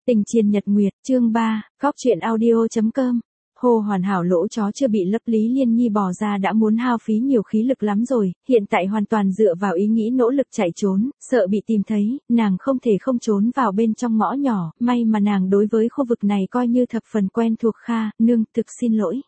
Tình Triền Nhật Nguyệt, chương 3, góc truyện audio.com. Hồ hoàn hảo lỗ chó chưa bị lấp, Lý Liên Nhi bỏ ra đã muốn hao phí nhiều khí lực lắm rồi, hiện tại hoàn toàn dựa vào ý nghĩ nỗ lực chạy trốn, sợ bị tìm thấy, nàng không thể không trốn vào bên trong ngõ nhỏ, may mà nàng đối với khu vực này coi như thập phần quen thuộc. Kha, nương, thực xin lỗi.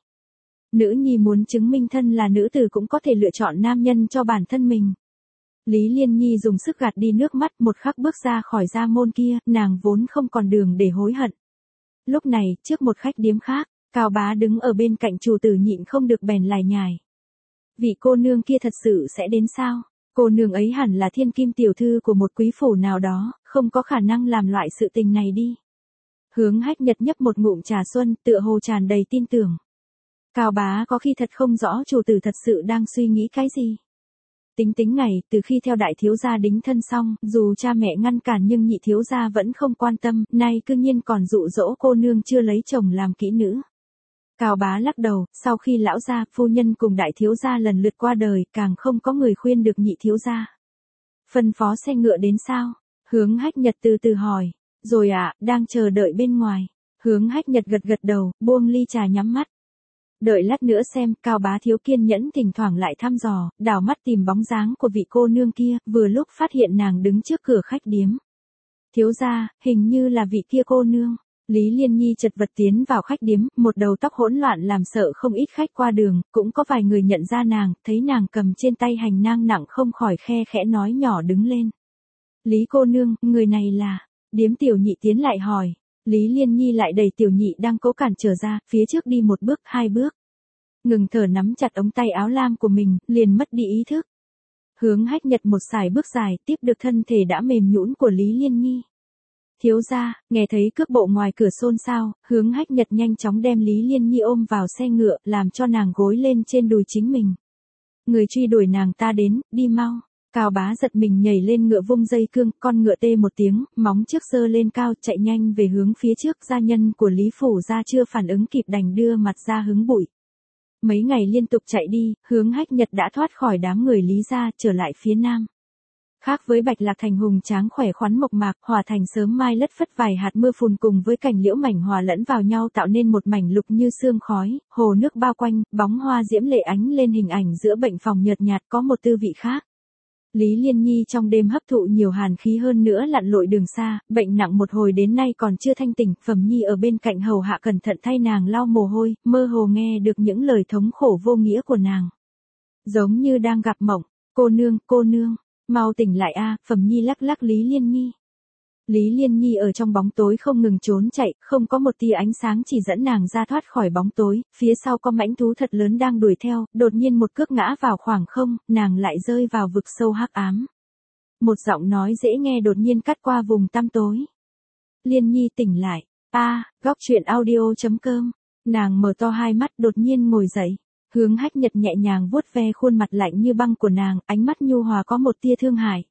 Nữ nhi muốn chứng minh thân là nữ tử cũng có thể lựa chọn nam nhân cho bản thân mình. Lý Liên Nhi dùng sức gạt đi nước mắt, một khắc bước ra khỏi gia môn kia, nàng vốn không còn đường để hối hận. Lúc này, trước một khách điếm khác, Cao Bá đứng ở bên cạnh chủ tử nhịn không được bèn lải nhải. Vị cô nương kia thật sự sẽ đến sao? Cô nương ấy hẳn là thiên kim tiểu thư của một quý phủ nào đó, không có khả năng làm loại sự tình này đi. Hướng Hách Nhật nhấp một ngụm trà xuân, tựa hồ tràn đầy tin tưởng. Cao Bá có khi thật không rõ chủ tử thật sự đang suy nghĩ cái gì. Tính ngày, từ khi theo đại thiếu gia đính thân xong, dù cha mẹ ngăn cản nhưng nhị thiếu gia vẫn không quan tâm, nay cư nhiên còn dụ dỗ cô nương chưa lấy chồng làm kỹ nữ. Cao Bá lắc đầu, sau khi lão gia, phu nhân cùng đại thiếu gia lần lượt qua đời, càng không có người khuyên được nhị thiếu gia. Phân phó xe ngựa đến sao? Hướng Hách Nhật từ từ hỏi. Rồi ạ, đang chờ đợi bên ngoài. Hướng Hách Nhật gật gật đầu, buông ly trà nhắm mắt. Đợi lát nữa xem. Cao Bá thiếu kiên nhẫn thỉnh thoảng lại thăm dò, đảo mắt tìm bóng dáng của vị cô nương kia, vừa lúc phát hiện nàng đứng trước cửa khách điếm. Thiếu gia, hình như là vị kia cô nương. Lý Liên Nhi chật vật tiến vào khách điếm, một đầu tóc hỗn loạn làm sợ không ít khách qua đường, cũng có vài người nhận ra nàng, thấy nàng cầm trên tay hành nang nặng không khỏi khe khẽ nói nhỏ đứng lên. Lý cô nương, người này là... Điếm tiểu nhị tiến lại hỏi. Lý Liên Nhi lại đẩy tiểu nhị đang cố cản trở ra, phía trước đi một bước, hai bước. Ngừng thở nắm chặt ống tay áo lam của mình, liền mất đi ý thức. Hướng Hách Nhật một sải bước dài, tiếp được thân thể đã mềm nhũn của Lý Liên Nhi. Thiếu gia, nghe thấy cước bộ ngoài cửa xôn xao, Hướng Hách Nhật nhanh chóng đem Lý Liên Nhi ôm vào xe ngựa, làm cho nàng gối lên trên đùi chính mình. Người truy đuổi nàng ta đến, đi mau. Cao Bá giật mình nhảy lên ngựa vung dây cương, con ngựa tê một tiếng, móng trước giơ lên cao chạy nhanh về hướng phía trước. Gia nhân của Lý Phủ gia chưa phản ứng kịp đành đưa mặt ra hứng bụi. Mấy ngày liên tục chạy đi, Hướng Hách Nhật đã thoát khỏi đám người Lý gia, trở lại phía nam. Khác với Bạch Lạc Thành hùng tráng khỏe khoắn mộc mạc, Hòa Thành sớm mai lất phất vài hạt mưa phùn cùng với cảnh liễu mảnh hòa lẫn vào nhau tạo nên một mảnh lục như sương khói, hồ nước bao quanh, bóng hoa diễm lệ ánh lên hình ảnh giữa bệnh phòng nhợt nhạt có một tư vị khác. Lý Liên Nhi trong đêm hấp thụ nhiều hàn khí hơn nữa lặn lội đường xa, bệnh nặng một hồi đến nay còn chưa thanh tỉnh, Phẩm Nhi ở bên cạnh hầu hạ cẩn thận thay nàng lau mồ hôi, mơ hồ nghe được những lời thống khổ vô nghĩa của nàng. Giống như đang gặp mộng, cô nương, mau tỉnh lại a. Phẩm Nhi lắc lắc Lý Liên Nhi. Lý Liên Nhi ở trong bóng tối không ngừng trốn chạy, không có một tia ánh sáng chỉ dẫn nàng ra thoát khỏi bóng tối, phía sau có mãnh thú thật lớn đang đuổi theo, đột nhiên một cước ngã vào khoảng không, nàng lại rơi vào vực sâu hắc ám. Một giọng nói dễ nghe đột nhiên cắt qua vùng tăm tối. Liên Nhi tỉnh lại, góc truyện audio.com, nàng mở to hai mắt đột nhiên ngồi dậy. Hướng Hách Nhật nhẹ nhàng vuốt ve khuôn mặt lạnh như băng của nàng, ánh mắt nhu hòa có một tia thương hại.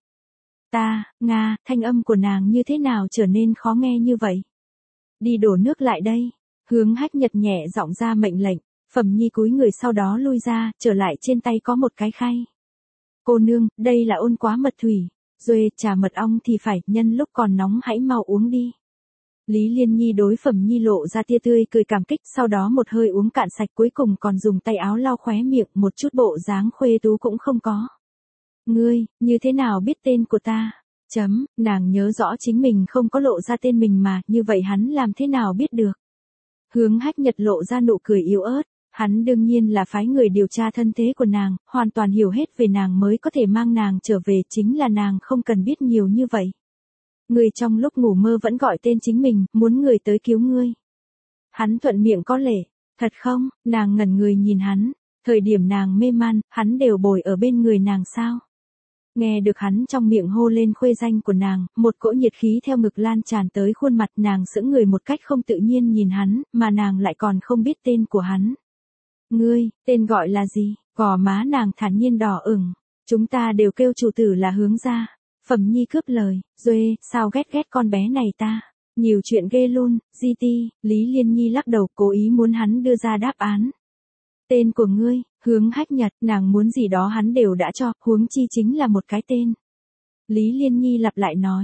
Thanh âm của nàng như thế nào trở nên khó nghe như vậy? Đi đổ nước lại đây. Hướng Hách Nhật nhẹ giọng ra mệnh lệnh, Phẩm Nhi cúi người sau đó lui ra, trở lại trên tay có một cái khay. Cô nương, đây là ôn quá mật thủy, rồi trà mật ong thì phải, nhân lúc còn nóng hãy mau uống đi. Lý Liên Nhi đối Phẩm Nhi lộ ra tia tươi cười cảm kích, sau đó một hơi uống cạn sạch, cuối cùng còn dùng tay áo lau khóe miệng, một chút bộ dáng khuê tú cũng không có. Ngươi, như thế nào biết tên của ta? Nàng nhớ rõ chính mình không có lộ ra tên mình mà, như vậy hắn làm thế nào biết được? Hướng Hách Nhật lộ ra nụ cười yếu ớt, hắn đương nhiên là phái người điều tra thân thế của nàng, hoàn toàn hiểu hết về nàng mới có thể mang nàng trở về, chính là nàng không cần biết nhiều như vậy. Người trong lúc ngủ mơ vẫn gọi tên chính mình, muốn người tới cứu ngươi. Hắn thuận miệng có lệ, thật không? Nàng ngẩn người nhìn hắn, thời điểm nàng mê man, hắn đều bồi ở bên người nàng sao? Nghe được hắn trong miệng hô lên khuê danh của nàng, một cỗ nhiệt khí theo ngực lan tràn tới khuôn mặt, nàng sững người một cách không tự nhiên nhìn hắn, mà nàng lại còn không biết tên của hắn. Ngươi, tên gọi là gì? Gò má nàng thản nhiên đỏ ửng. Chúng ta đều kêu chủ tử là Hướng gia. Phẩm Nhi cướp lời, Duê, sao ghét con bé này ta? Nhiều chuyện ghê luôn, GT. Lý Liên Nhi lắc đầu cố ý muốn hắn đưa ra đáp án. Tên của ngươi, Hướng Hách Nhật, nàng muốn gì đó hắn đều đã cho, huống chi chính là một cái tên. Lý Liên Nhi lặp lại nói,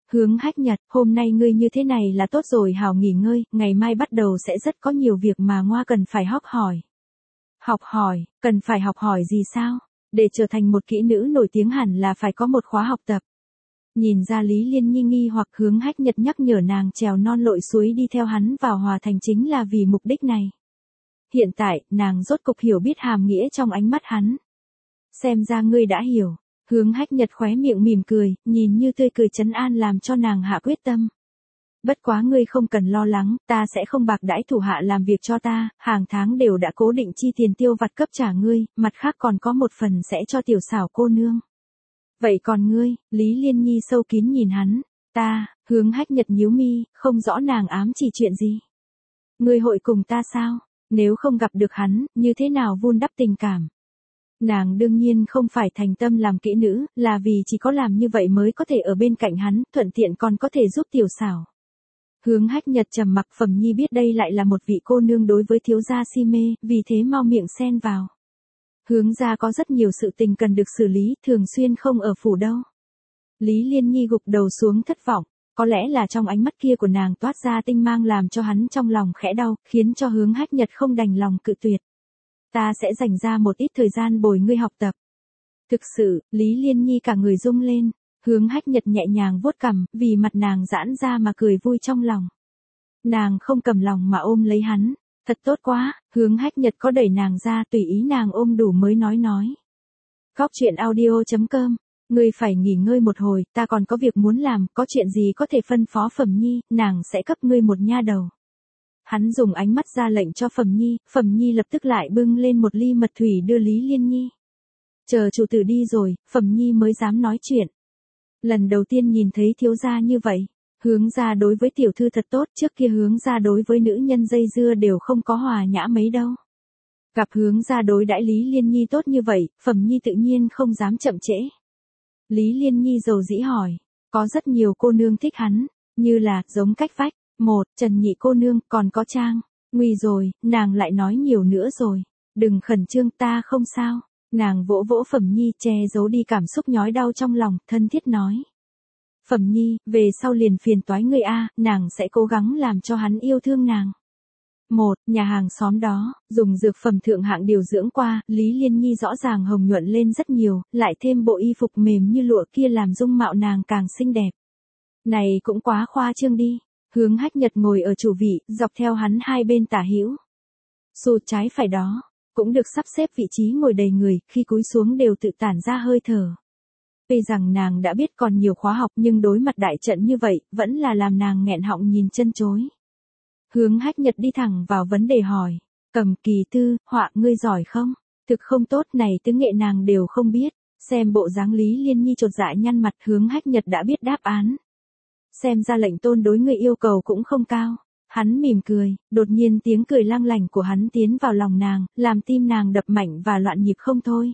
Hướng Hách Nhật, hôm nay ngươi như thế này là tốt rồi, hảo nghỉ ngơi, ngày mai bắt đầu sẽ rất có nhiều việc mà Ngoa cần phải học hỏi. Học hỏi, cần phải học hỏi gì sao? Để trở thành một kỹ nữ nổi tiếng hẳn là phải có một khóa học tập. Nhìn ra Lý Liên Nhi nghi hoặc, Hướng Hách Nhật nhắc nhở nàng trèo non lội suối đi theo hắn vào Hòa Thành chính là vì mục đích này. Hiện tại, nàng rốt cục hiểu biết hàm nghĩa trong ánh mắt hắn. Xem ra ngươi đã hiểu. Hướng Hách Nhật khóe miệng mỉm cười, nhìn như tươi cười trấn an làm cho nàng hạ quyết tâm. Bất quá ngươi không cần lo lắng, ta sẽ không bạc đãi thủ hạ làm việc cho ta, hàng tháng đều đã cố định chi tiền tiêu vặt cấp trả ngươi, mặt khác còn có một phần sẽ cho tiểu xảo cô nương. Vậy còn ngươi? Lý Liên Nhi sâu kín nhìn hắn. Ta, Hướng Hách Nhật nhíu mi, không rõ nàng ám chỉ chuyện gì. Ngươi hội cùng ta sao? Nếu không gặp được hắn, như thế nào vun đắp tình cảm? Nàng đương nhiên không phải thành tâm làm kỹ nữ, là vì chỉ có làm như vậy mới có thể ở bên cạnh hắn, thuận tiện còn có thể giúp tiểu xảo. Hướng Hách Nhật trầm mặc, Phẩm Nhi biết đây lại là một vị cô nương đối với thiếu gia si mê, vì thế mau miệng xen vào. Hướng gia có rất nhiều sự tình cần được xử lý, thường xuyên không ở phủ đâu. Lý Liên Nhi gục đầu xuống thất vọng, có lẽ là trong ánh mắt kia của nàng toát ra tinh mang làm cho hắn trong lòng khẽ đau, khiến cho Hướng Hách Nhật không đành lòng cự tuyệt. Ta sẽ dành ra một ít thời gian bồi ngươi học tập. Thực sự, Lý Liên Nhi cả người rung lên, Hướng Hách Nhật nhẹ nhàng vuốt cằm, vì mặt nàng giãn ra mà cười vui trong lòng. Nàng không cầm lòng mà ôm lấy hắn, thật tốt quá, Hướng Hách Nhật có đẩy nàng ra tùy ý nàng ôm đủ mới nói. Góc truyện audio.com, ngươi phải nghỉ ngơi một hồi, ta còn có việc muốn làm, có chuyện gì có thể phân phó Phẩm Nhi, nàng sẽ cấp ngươi một nha đầu. Hắn dùng ánh mắt ra lệnh cho Phẩm Nhi lập tức lại bưng lên một ly mật thủy đưa Lý Liên Nhi. Chờ chủ tử đi rồi, Phẩm Nhi mới dám nói chuyện. Lần đầu tiên nhìn thấy thiếu gia như vậy, Hướng gia đối với tiểu thư thật tốt, trước kia Hướng gia đối với nữ nhân dây dưa đều không có hòa nhã mấy đâu. Gặp Hướng gia đối đãi Lý Liên Nhi tốt như vậy, Phẩm Nhi tự nhiên không dám chậm trễ. Lý Liên Nhi dầu dĩ hỏi, có rất nhiều cô nương thích hắn, như là, giống cách vách, một, Trần Nhị cô nương, còn có Trang, nguy rồi, nàng lại nói nhiều nữa rồi, đừng khẩn trương, ta không sao. Nàng vỗ vỗ Phẩm Nhi che giấu đi cảm xúc nhói đau trong lòng, thân thiết nói. Phẩm Nhi, về sau liền phiền toái ngươi a, nàng sẽ cố gắng làm cho hắn yêu thương nàng. Một, nhà hàng xóm đó, dùng dược phẩm thượng hạng điều dưỡng qua, Lý Liên Nhi rõ ràng hồng nhuận lên rất nhiều, lại thêm bộ y phục mềm như lụa kia làm dung mạo nàng càng xinh đẹp. Này cũng quá khoa trương đi. Hướng Hách Nhật ngồi ở chủ vị, dọc theo hắn hai bên tả hữu. Xù trái phải đó, cũng được sắp xếp vị trí ngồi đầy người, khi cúi xuống đều tự tản ra hơi thở. Tuy rằng nàng đã biết còn nhiều khóa học nhưng đối mặt đại trận như vậy, vẫn là làm nàng nghẹn họng nhìn chân chối. Hướng Hách Nhật đi thẳng vào vấn đề hỏi, Cầm Kỳ Tư, họa ngươi giỏi không? Thực không tốt này tứ nghệ nàng đều không biết, xem bộ dáng Lý Liên Nhi chột dạ nhăn mặt, Hướng Hách Nhật đã biết đáp án. Xem ra lệnh tôn đối người yêu cầu cũng không cao. Hắn mỉm cười, đột nhiên tiếng cười lang lành của hắn tiến vào lòng nàng, làm tim nàng đập mạnh và loạn nhịp không thôi.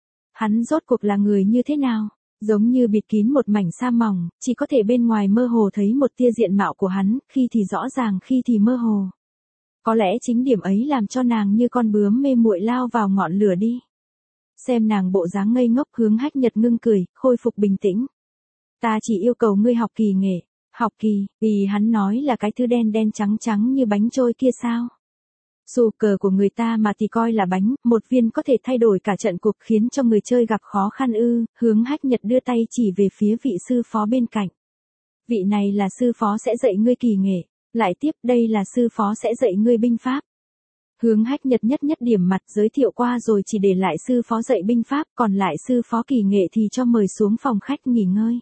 Hắn rốt cuộc là người như thế nào? Giống như bịt kín một mảnh sa mỏng, chỉ có thể bên ngoài mơ hồ thấy một tia diện mạo của hắn, khi thì rõ ràng khi thì mơ hồ. Có lẽ chính điểm ấy làm cho nàng như con bướm mê muội lao vào ngọn lửa đi. Xem nàng bộ dáng ngây ngốc, Hướng Hách Nhật ngưng cười, khôi phục bình tĩnh. Ta chỉ yêu cầu ngươi học kỳ nghệ. Học kỳ, vì hắn nói là cái thứ đen đen trắng trắng như bánh trôi kia sao. Dù cờ của người ta mà thì coi là bánh, một viên có thể thay đổi cả trận cuộc khiến cho người chơi gặp khó khăn ư. Hướng Hách Nhật đưa tay chỉ về phía vị sư phó bên cạnh. Vị này là sư phó sẽ dạy ngươi kỳ nghệ, lại tiếp đây là sư phó sẽ dạy ngươi binh pháp. Hướng Hách Nhật nhất điểm mặt giới thiệu qua rồi chỉ để lại sư phó dạy binh pháp, còn lại sư phó kỳ nghệ thì cho mời xuống phòng khách nghỉ ngơi.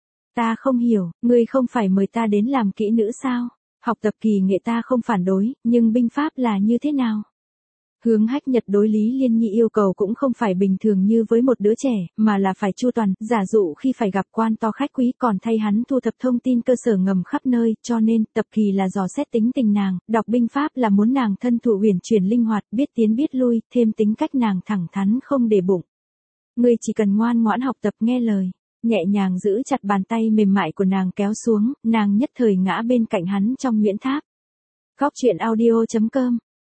Ta không hiểu, ngươi không phải mời ta đến làm kỹ nữ sao? Học tập kỳ nghệ ta không phản đối, nhưng binh pháp là như thế nào? Hướng Hách Nhật đối Lý Liên Nhi yêu cầu cũng không phải bình thường như với một đứa trẻ, mà là phải chu toàn, giả dụ khi phải gặp quan to khách quý còn thay hắn thu thập thông tin cơ sở ngầm khắp nơi, cho nên, tập kỳ là dò xét tính tình nàng, đọc binh pháp là muốn nàng thân thủ uyển chuyển linh hoạt, biết tiến biết lui, thêm tính cách nàng thẳng thắn không để bụng. Ngươi chỉ cần ngoan ngoãn học tập nghe lời. Nhẹ nhàng giữ chặt bàn tay mềm mại của nàng kéo xuống, nàng nhất thời ngã bên cạnh hắn trong nhuyễn tháp. Góc truyện audio.com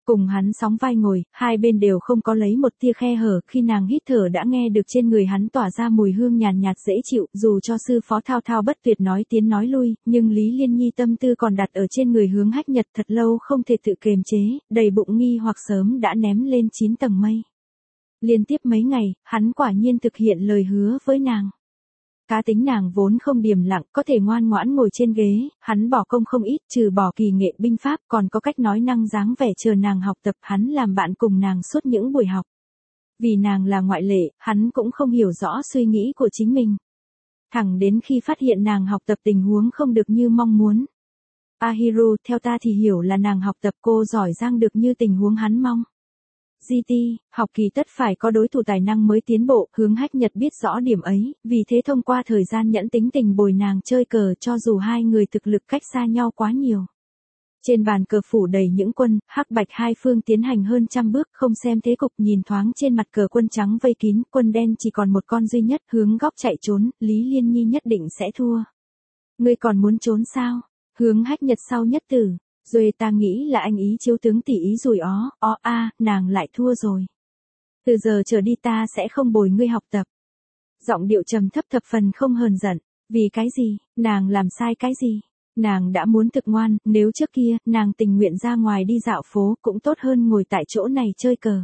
Cùng hắn sóng vai ngồi, hai bên đều không có lấy một tia khe hở, khi nàng hít thở đã nghe được trên người hắn tỏa ra mùi hương nhàn nhạt dễ chịu, dù cho sư phó thao thao bất tuyệt nói tiến nói lui, nhưng Lý Liên Nhi tâm tư còn đặt ở trên người Hướng Hách Nhật thật lâu không thể tự kiềm chế, đầy bụng nghi hoặc sớm đã ném lên 9 tầng mây. Liên tiếp mấy ngày, hắn quả nhiên thực hiện lời hứa với nàng. Cá tính nàng vốn không điềm lặng, có thể ngoan ngoãn ngồi trên ghế, hắn bỏ công không ít, trừ bỏ kỳ nghệ binh pháp, còn có cách nói năng dáng vẻ chờ nàng học tập, hắn làm bạn cùng nàng suốt những buổi học. Vì nàng là ngoại lệ, hắn cũng không hiểu rõ suy nghĩ của chính mình. Thẳng đến khi phát hiện nàng học tập tình huống không được như mong muốn. Ahiru, theo ta thì hiểu là nàng học tập cô giỏi giang được như tình huống hắn mong. GT, học kỳ tất phải có đối thủ tài năng mới tiến bộ, Hướng Hách Nhật biết rõ điểm ấy, vì thế thông qua thời gian nhẫn tính tình bồi nàng chơi cờ cho dù hai người thực lực cách xa nhau quá nhiều. Trên bàn cờ phủ đầy những quân, hắc bạch hai phương tiến hành hơn 100 bước, không xem thế cục, nhìn thoáng trên mặt cờ quân trắng vây kín, quân đen chỉ còn một con duy nhất, hướng góc chạy trốn, Lý Liên Nhi nhất định sẽ thua. Ngươi còn muốn trốn sao? Hướng Hách Nhật sau nhất tử. Rồi ta nghĩ là anh ý chiếu tướng tỷ ý rủi nàng lại thua rồi. Từ giờ trở đi ta sẽ không bồi ngươi học tập. Giọng điệu trầm thấp thập phần không hờn giận. Vì cái gì, nàng làm sai cái gì? Nàng đã muốn thực ngoan, nếu trước kia, nàng tình nguyện ra ngoài đi dạo phố cũng tốt hơn ngồi tại chỗ này chơi cờ.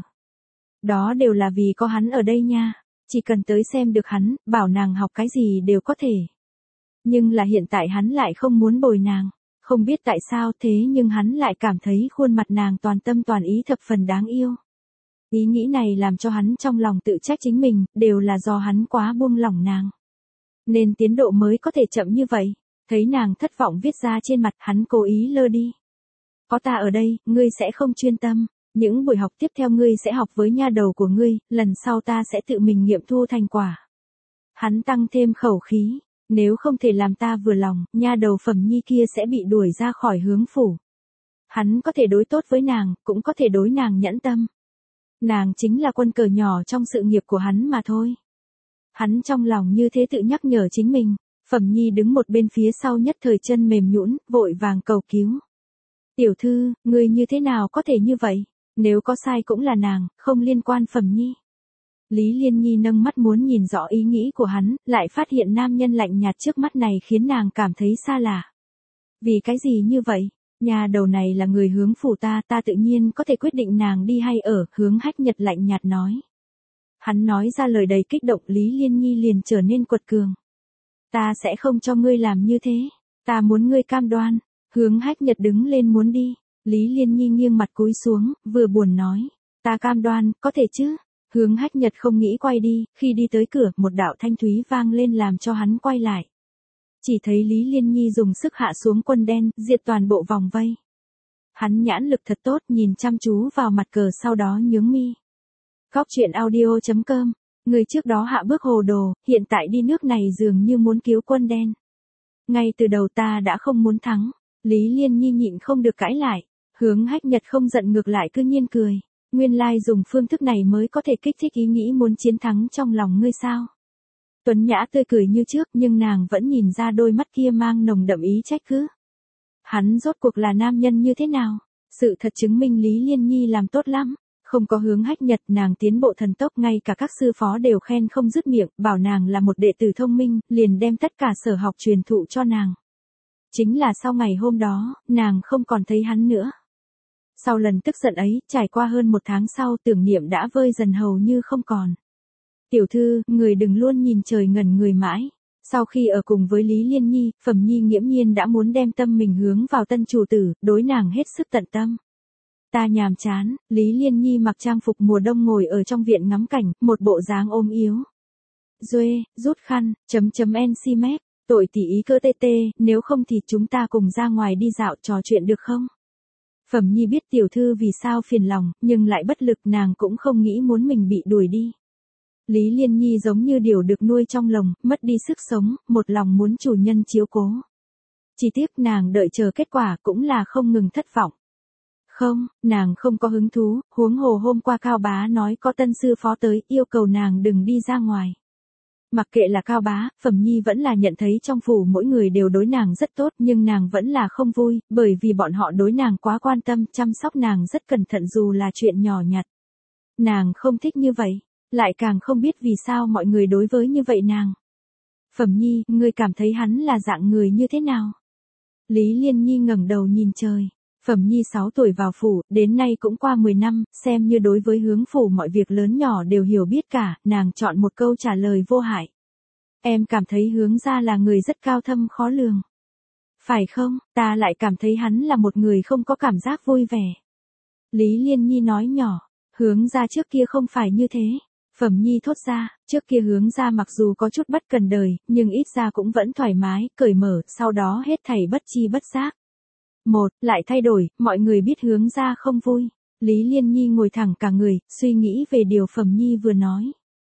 Đó đều là vì có hắn ở đây nha. Chỉ cần tới xem được hắn, bảo nàng học cái gì đều có thể. Nhưng là hiện tại hắn lại không muốn bồi nàng. Không biết tại sao thế nhưng hắn lại cảm thấy khuôn mặt nàng toàn tâm toàn ý thập phần đáng yêu. Ý nghĩ này làm cho hắn trong lòng tự trách chính mình, đều là do hắn quá buông lỏng nàng. Nên tiến độ mới có thể chậm như vậy. Thấy nàng thất vọng viết ra trên mặt, hắn cố ý lơ đi. Có ta ở đây, ngươi sẽ không chuyên tâm. Những buổi học tiếp theo ngươi sẽ học với nha đầu của ngươi, lần sau ta sẽ tự mình nghiệm thu thành quả. Hắn tăng thêm khẩu khí. Nếu không thể làm ta vừa lòng, nha đầu Phẩm Nhi kia sẽ bị đuổi ra khỏi Hướng phủ. Hắn có thể đối tốt với nàng, cũng có thể đối nàng nhẫn tâm. Nàng chính là quân cờ nhỏ trong sự nghiệp của hắn mà thôi. Hắn trong lòng như thế tự nhắc nhở chính mình. Phẩm Nhi đứng một bên phía sau nhất thời chân mềm nhũn, vội vàng cầu cứu. Tiểu thư, ngươi như thế nào có thể như vậy? Nếu có sai cũng là nàng, không liên quan Phẩm Nhi. Lý Liên Nhi nâng mắt muốn nhìn rõ ý nghĩ của hắn, lại phát hiện nam nhân lạnh nhạt trước mắt này khiến nàng cảm thấy xa lạ. Vì cái gì như vậy? Nhà đầu này là người Hướng phủ ta tự nhiên có thể quyết định nàng đi hay ở, Hướng Hách Nhật lạnh nhạt nói. Hắn nói ra lời đầy kích động, Lý Liên Nhi liền trở nên quật cường. Ta sẽ không cho ngươi làm như thế, ta muốn ngươi cam đoan. Hướng Hách Nhật đứng lên muốn đi, Lý Liên Nhi nghiêng mặt cúi xuống, vừa buồn nói, ta cam đoan, có thể chứ? Hướng Hách Nhật không nghĩ quay đi, khi đi tới cửa, một đạo thanh thúy vang lên làm cho hắn quay lại. Chỉ thấy Lý Liên Nhi dùng sức hạ xuống quân đen, diệt toàn bộ vòng vây. Hắn nhãn lực thật tốt, nhìn chăm chú vào mặt cờ sau đó nhướng mi. Góc truyện audio.com, người trước đó hạ bước hồ đồ, hiện tại đi nước này dường như muốn cứu quân đen. Ngay từ đầu ta đã không muốn thắng, Lý Liên Nhi nhịn không được cãi lại. Hướng Hách Nhật không giận ngược lại cứ nhiên cười. Nguyên lai dùng phương thức này mới có thể kích thích ý nghĩ muốn chiến thắng trong lòng ngươi sao? Tuấn Nhã tươi cười như trước nhưng nàng vẫn nhìn ra đôi mắt kia mang nồng đậm ý trách cứ. Hắn rốt cuộc là nam nhân như thế nào? Sự thật chứng minh Lý Liên Nhi làm tốt lắm. Không có Hướng Hách Nhật nàng tiến bộ thần tốc, ngay cả các sư phó đều khen không dứt miệng, bảo nàng là một đệ tử thông minh, liền đem tất cả sở học truyền thụ cho nàng. Chính là sau ngày hôm đó, nàng không còn thấy hắn nữa. Sau lần tức giận ấy, trải qua hơn 1 tháng sau, tưởng niệm đã vơi dần hầu như không còn. Tiểu thư, người đừng luôn nhìn trời ngẩn người mãi. Sau khi ở cùng với Lý Liên Nhi, Phẩm Nhi nghiễm nhiên đã muốn đem tâm mình hướng vào tân chủ tử, đối nàng hết sức tận tâm. Ta nhàm chán, Lý Liên Nhi mặc trang phục mùa đông ngồi ở trong viện ngắm cảnh, một bộ dáng ôm yếu. Duê, rút khăn, NC mép, tội tỷ ý cơ tê, nếu không thì chúng ta cùng ra ngoài đi dạo trò chuyện được không? Phẩm Nhi biết tiểu thư vì sao phiền lòng, nhưng lại bất lực, nàng cũng không nghĩ muốn mình bị đuổi đi. Lý Liên Nhi giống như điều được nuôi trong lồng, mất đi sức sống, một lòng muốn chủ nhân chiếu cố. Chỉ tiếc nàng đợi chờ kết quả cũng là không ngừng thất vọng. Không, nàng không có hứng thú, huống hồ hôm qua Cao Bá nói có tân sư phó tới, yêu cầu nàng đừng đi ra ngoài. Mặc kệ là Cao Bá, Phẩm Nhi vẫn là nhận thấy trong phủ mỗi người đều đối nàng rất tốt, nhưng nàng vẫn là không vui, bởi vì bọn họ đối nàng quá quan tâm, chăm sóc nàng rất cẩn thận dù là chuyện nhỏ nhặt. Nàng không thích như vậy, lại càng không biết vì sao mọi người đối với như vậy nàng. Phẩm Nhi, ngươi cảm thấy hắn là dạng người như thế nào? Lý Liên Nhi ngẩng đầu nhìn trời. Phẩm Nhi 6 tuổi vào phủ, đến nay cũng qua 10 năm, xem như đối với hướng phủ mọi việc lớn nhỏ đều hiểu biết cả, nàng chọn một câu trả lời vô hại. Em cảm thấy hướng gia là người rất cao thâm khó lường. Phải không, ta lại cảm thấy hắn là một người không có cảm giác vui vẻ. Lý Liên Nhi nói nhỏ, hướng gia trước kia không phải như thế. Phẩm Nhi thốt ra, trước kia hướng gia mặc dù có chút bất cần đời, nhưng ít ra cũng vẫn thoải mái, cởi mở, sau đó hết thảy bất chi bất giác. Lại thay đổi, mọi người biết hướng gia không vui. Lý Liên Nhi ngồi thẳng cả người, suy nghĩ về điều Phẩm Nhi vừa nói.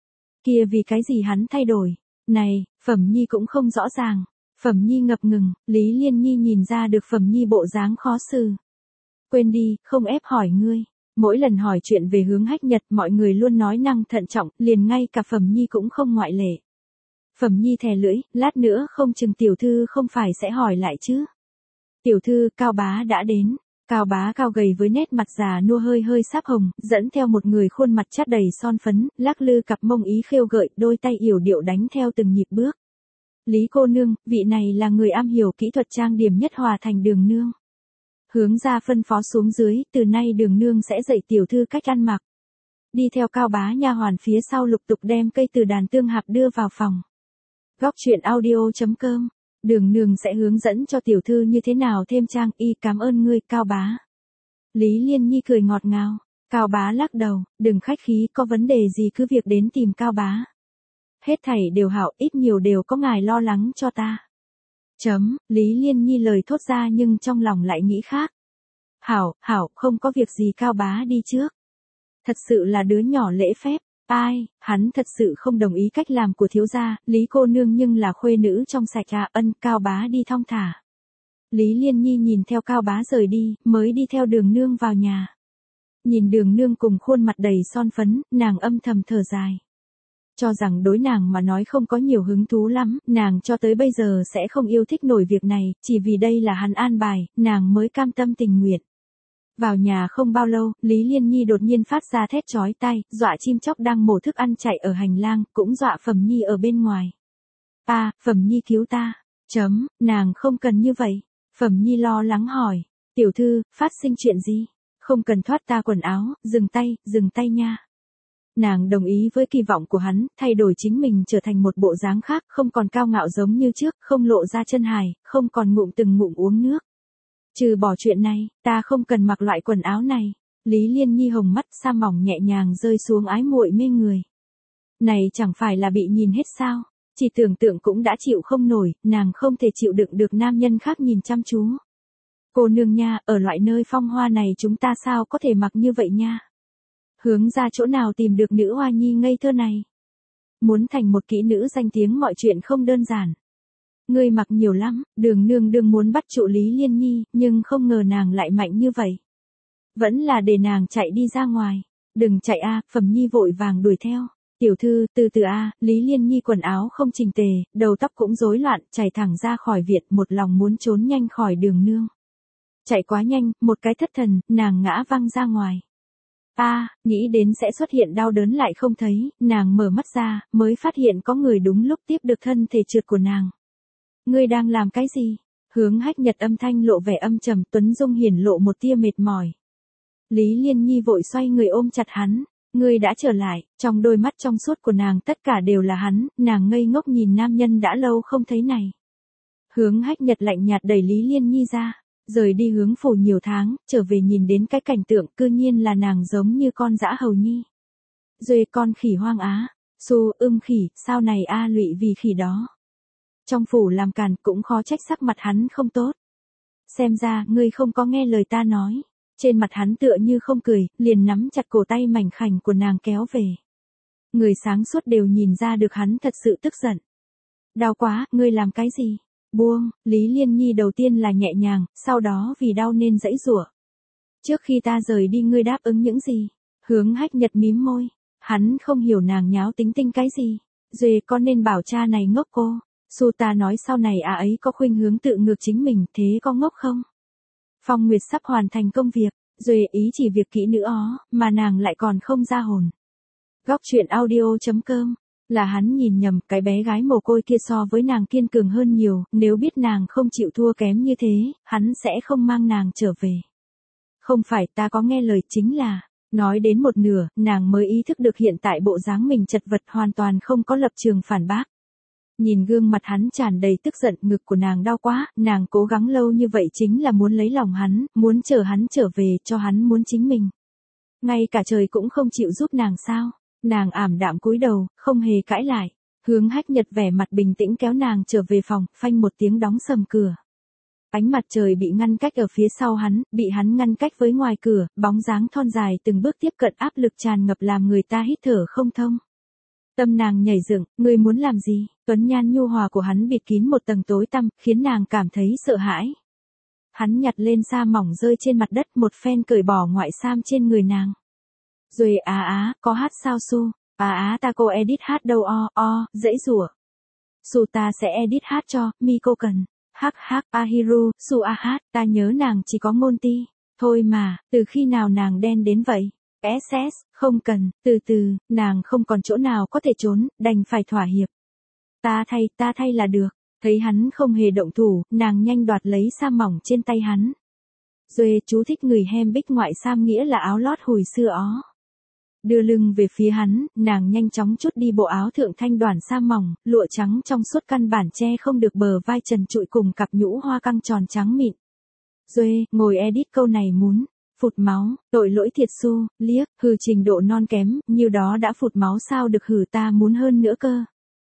Kia vì cái gì hắn thay đổi? Này, Phẩm Nhi cũng không rõ ràng. Phẩm Nhi ngập ngừng, Lý Liên Nhi nhìn ra được Phẩm Nhi bộ dáng khó xử. Quên đi, không ép hỏi ngươi. Mỗi lần hỏi chuyện về hướng Hách Nhật mọi người luôn nói năng thận trọng, liền ngay cả Phẩm Nhi cũng không ngoại lệ. Phẩm Nhi thè lưỡi, lát nữa không chừng tiểu thư không phải sẽ hỏi lại chứ. Tiểu thư, Cao Bá đã đến. Cao Bá cao gầy với nét mặt già nua hơi hơi sáp hồng, dẫn theo một người khuôn mặt chát đầy son phấn, lắc lư cặp mông ý khêu gợi, đôi tay yểu điệu đánh theo từng nhịp bước. Lý cô nương, vị này là người am hiểu kỹ thuật trang điểm nhất Hòa Thành Đường nương. Hướng gia phân phó xuống dưới, từ nay Đường nương sẽ dạy tiểu thư cách ăn mặc. Đi theo Cao Bá nha hoàn phía sau lục tục đem cây từ đàn tương hạp đưa vào phòng. Góc truyện audio.com. Đường nương sẽ hướng dẫn cho tiểu thư như thế nào thêm trang, y cảm ơn ngươi, Cao Bá. Lý Liên Nhi cười ngọt ngào. Cao Bá lắc đầu, đừng khách khí, có vấn đề gì cứ việc đến tìm Cao Bá. Hết thảy đều hảo, ít nhiều đều có ngài lo lắng cho ta. Lý Liên Nhi lời thốt ra nhưng trong lòng lại nghĩ khác. Hảo, không có việc gì, Cao Bá đi trước. Thật sự là đứa nhỏ lễ phép. Ai, hắn thật sự không đồng ý cách làm của thiếu gia, Lý cô nương nhưng là khuê nữ trong sạch Cao Bá đi thong thả. Lý Liên Nhi nhìn theo Cao Bá rời đi, mới đi theo Đường nương vào nhà. Nhìn Đường nương cùng khuôn mặt đầy son phấn, nàng âm thầm thở dài. Cho rằng đối nàng mà nói không có nhiều hứng thú lắm, nàng cho tới bây giờ sẽ không yêu thích nổi việc này, chỉ vì đây là hắn an bài, nàng mới cam tâm tình nguyện. Vào nhà không bao lâu, Lý Liên Nhi đột nhiên phát ra thét chói tai, dọa chim chóc đang mổ thức ăn chạy ở hành lang, cũng dọa Phẩm Nhi ở bên ngoài. Phẩm Nhi cứu ta. Nàng không cần như vậy. Phẩm Nhi lo lắng hỏi. Tiểu thư, phát sinh chuyện gì? Không cần thoát ta quần áo, dừng tay nha. Nàng đồng ý với kỳ vọng của hắn, thay đổi chính mình trở thành một bộ dáng khác, không còn cao ngạo giống như trước, không lộ ra chân hài, không còn từng ngụm uống nước. Trừ bỏ chuyện này, ta không cần mặc loại quần áo này. Lý Liên Nhi hồng mắt sa mỏng nhẹ nhàng rơi xuống ái muội mê người. Này chẳng phải là bị nhìn hết sao? Chỉ tưởng tượng cũng đã chịu không nổi, nàng không thể chịu đựng được nam nhân khác nhìn chăm chú. Cô nương nha, ở loại nơi phong hoa này chúng ta sao có thể mặc như vậy nha? Hướng ra chỗ nào tìm được nữ hoa nhi ngây thơ này? Muốn thành một kỹ nữ danh tiếng mọi chuyện không đơn giản. Ngươi mặc nhiều lắm, Đường nương đương muốn bắt trụ Lý Liên Nhi, nhưng không ngờ nàng lại mạnh như vậy. Vẫn là để nàng chạy đi ra ngoài. Đừng chạy Phẩm Nhi vội vàng đuổi theo. Tiểu thư, từ từ Lý Liên Nhi quần áo không chỉnh tề, đầu tóc cũng rối loạn, chạy thẳng ra khỏi viện, một lòng muốn trốn nhanh khỏi Đường nương. Chạy quá nhanh, một cái thất thần, nàng ngã văng ra ngoài. Nghĩ đến sẽ xuất hiện đau đớn lại không thấy, nàng mở mắt ra, mới phát hiện có người đúng lúc tiếp được thân thể trượt của nàng. Ngươi đang làm cái gì? Hướng Hách Nhật âm thanh lộ vẻ âm trầm, Tuấn Dung hiển lộ một tia mệt mỏi. Lý Liên Nhi vội xoay người ôm chặt hắn. Ngươi đã trở lại, trong đôi mắt trong suốt của nàng tất cả đều là hắn, nàng ngây ngốc nhìn nam nhân đã lâu không thấy này. Hướng Hách Nhật lạnh nhạt đẩy Lý Liên Nhi ra, rời đi hướng phủ nhiều tháng, trở về nhìn đến cái cảnh tượng cư nhiên là nàng giống như con dã hầu nhi. Duê con khỉ hoang á, khỉ, sao này lụy vì khỉ đó. Trong phủ làm càn cũng khó trách sắc mặt hắn không tốt. Xem ra, ngươi không có nghe lời ta nói. Trên mặt hắn tựa như không cười, liền nắm chặt cổ tay mảnh khảnh của nàng kéo về. Người sáng suốt đều nhìn ra được hắn thật sự tức giận. Đau quá, ngươi làm cái gì? Buông, Lý Liên Nhi đầu tiên là nhẹ nhàng, sau đó vì đau nên giãy giụa. Trước khi ta rời đi ngươi đáp ứng những gì? Hướng Hách Nhật mím môi. Hắn không hiểu nàng nháo tính tinh cái gì. Duệ có nên bảo cha này ngốc cô? Su ta nói sau này ấy có khuynh hướng tự ngược chính mình, thế có ngốc không? Phong Nguyệt sắp hoàn thành công việc, Duệ ý chỉ việc kỹ nữa mà nàng lại còn không ra hồn. Góc truyện audio.com. Là hắn nhìn nhầm, cái bé gái mồ côi kia so với nàng kiên cường hơn nhiều, nếu biết nàng không chịu thua kém như thế, hắn sẽ không mang nàng trở về. Không phải ta có nghe lời, chính là, nói đến một nửa, nàng mới ý thức được hiện tại bộ dáng mình chật vật hoàn toàn không có lập trường phản bác. Nhìn gương mặt hắn tràn đầy tức giận, ngực của nàng đau quá, nàng cố gắng lâu như vậy chính là muốn lấy lòng hắn, muốn chờ hắn trở về, cho hắn muốn chính mình. Ngay cả trời cũng không chịu giúp nàng sao? Nàng ảm đạm cúi đầu, không hề cãi lại. Hướng Hách Nhật vẻ mặt bình tĩnh kéo nàng trở về phòng, phanh một tiếng đóng sầm cửa. Ánh mặt trời bị ngăn cách ở phía sau hắn, bị hắn ngăn cách với ngoài cửa, bóng dáng thon dài từng bước tiếp cận áp lực tràn ngập làm người ta hít thở không thông. Tâm nàng nhảy dựng, ngươi muốn làm gì? Tuấn nhan nhu hòa của hắn bịt kín một tầng tối tăm, khiến nàng cảm thấy sợ hãi. Hắn nhặt lên sa mỏng rơi trên mặt đất, một phen cởi bỏ ngoại sam trên người nàng. Rồi có hát sao Su? Ta cô edit hát đâu dễ rủa. Su ta sẽ edit hát cho, mi cô cần. Ahiru, Su hát, ta nhớ nàng chỉ có ngôn ti. Thôi mà, từ khi nào nàng đen đến vậy? SS, không cần, từ từ, nàng không còn chỗ nào có thể trốn, đành phải thỏa hiệp. Ta thay là được. Thấy hắn không hề động thủ, nàng nhanh đoạt lấy sa mỏng trên tay hắn. Duệ, chú thích người hem bích ngoại sam nghĩa là áo lót hồi xưa ó. Đưa lưng về phía hắn, nàng nhanh chóng trút đi bộ áo thượng thanh đoàn sa mỏng, lụa trắng trong suốt căn bản che không được bờ vai trần trụi cùng cặp nhũ hoa căng tròn trắng mịn. Duệ, ngồi edit câu này muốn. Phụt máu, tội lỗi thiệt Su, liếc, hừ trình độ non kém, như đó đã phụt máu sao được hừ ta muốn hơn nữa cơ.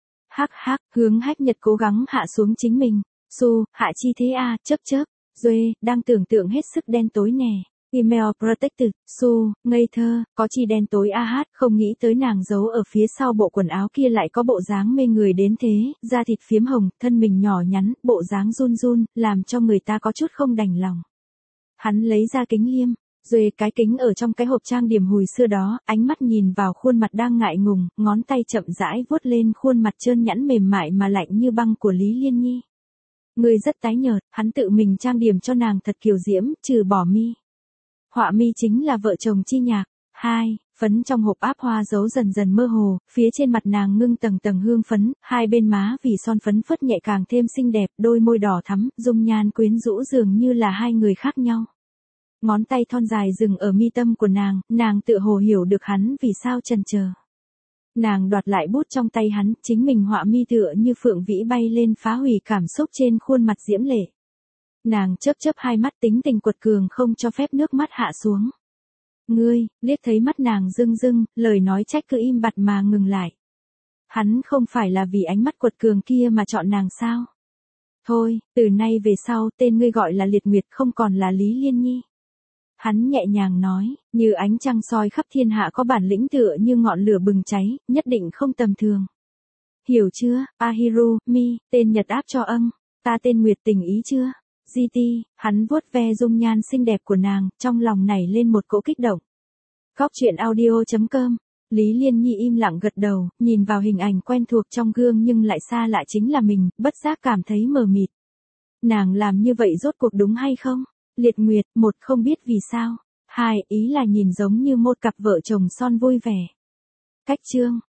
Hướng Hách Nhật cố gắng hạ xuống chính mình. Su, hạ chi thế chớp. Duệ, đang tưởng tượng hết sức đen tối nè. Email protected, Su, ngây thơ, có chi đen tối không nghĩ tới nàng giấu ở phía sau bộ quần áo kia lại có bộ dáng mê người đến thế, da thịt phiếm hồng, thân mình nhỏ nhắn, bộ dáng run, làm cho người ta có chút không đành lòng. Hắn lấy ra kính liêm, rồi cái kính ở trong cái hộp trang điểm hồi xưa đó, ánh mắt nhìn vào khuôn mặt đang ngại ngùng, ngón tay chậm rãi vuốt lên khuôn mặt trơn nhẵn mềm mại mà lạnh như băng của Lý Liên Nhi. Người rất tái nhợt, hắn tự mình trang điểm cho nàng thật kiều diễm, trừ bỏ mi. Họa mi chính là vợ chồng chi nhạc. 2. Phấn trong hộp áp hoa dấu dần dần mơ hồ, phía trên mặt nàng ngưng tầng hương phấn, hai bên má vì son phấn phất nhẹ càng thêm xinh đẹp, đôi môi đỏ thắm, dung nhan quyến rũ dường như là hai người khác nhau. Ngón tay thon dài dừng ở mi tâm của nàng tự hồ hiểu được hắn vì sao chần chờ. Nàng đoạt lại bút trong tay hắn, chính mình họa mi tựa như phượng vĩ bay lên phá hủy cảm xúc trên khuôn mặt diễm lệ. Nàng chớp hai mắt tính tình quật cường không cho phép nước mắt hạ xuống. Ngươi, liếc thấy mắt nàng rưng, lời nói trách cứ im bặt mà ngừng lại. Hắn không phải là vì ánh mắt quật cường kia mà chọn nàng sao? Thôi, từ nay về sau tên ngươi gọi là Liệt Nguyệt không còn là Lý Liên Nhi. Hắn nhẹ nhàng nói, như ánh trăng soi khắp thiên hạ có bản lĩnh tựa như ngọn lửa bừng cháy, nhất định không tầm thường. Hiểu chưa, Ahiru, mi, tên Nhật áp cho ta tên Nguyệt tình ý chưa? GT, hắn vuốt ve dung nhan xinh đẹp của nàng, trong lòng nảy lên một cỗ kích động. Góc truyện audio.com. Lý Liên Nhi im lặng gật đầu, nhìn vào hình ảnh quen thuộc trong gương nhưng lại xa lạ chính là mình, bất giác cảm thấy mờ mịt. Nàng làm như vậy rốt cuộc đúng hay không? Liệt Nguyệt, 1 không biết vì sao, 2 ý là nhìn giống như một cặp vợ chồng son vui vẻ. Cách chương